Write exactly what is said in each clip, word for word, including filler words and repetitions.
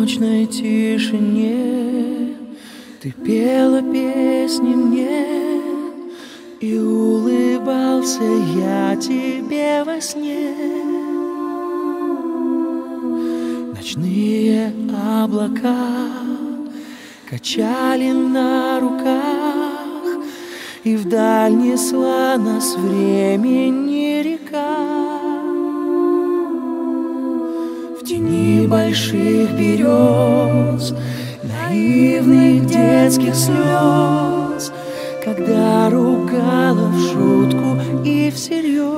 ночной тишине ты пела песни мне, и улыбался я тебе во сне. Ночные облака качали на руках, и вдаль несла нас времени река. В тени больших берез, наивных детских слез, когда ругала в шутку и всерьез,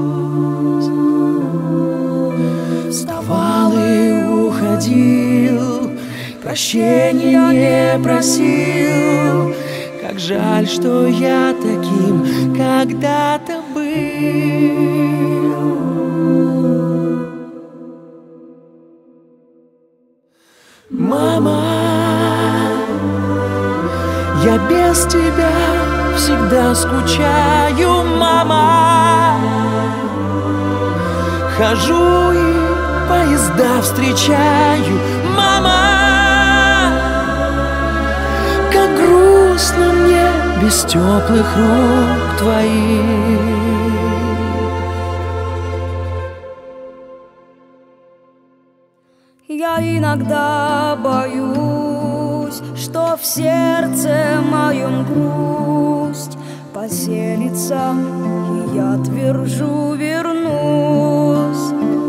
вставал и уходил, прощения не просил. Как жаль, что я таким когда-то был. Мама, я без тебя всегда скучаю, мама. Хожу и поезда встречаю, мама. Как грустно мне без теплых рук твоих. Я иногда боюсь, что в сердце моем грусть поселится, и я твержу вернусь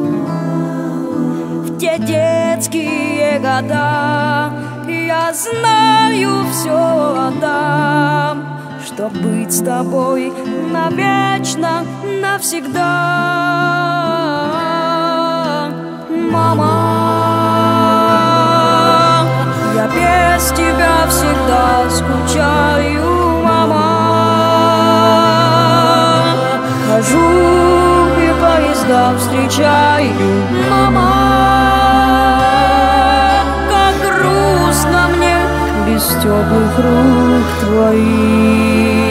в те детские года. Я знаю, все отдам, чтоб быть с тобой навечно, навсегда. Мама, я без тебя всегда скучаю, мама. Хожу и поезда встречаю, мама. Как грустно мне без теплых рук твоих.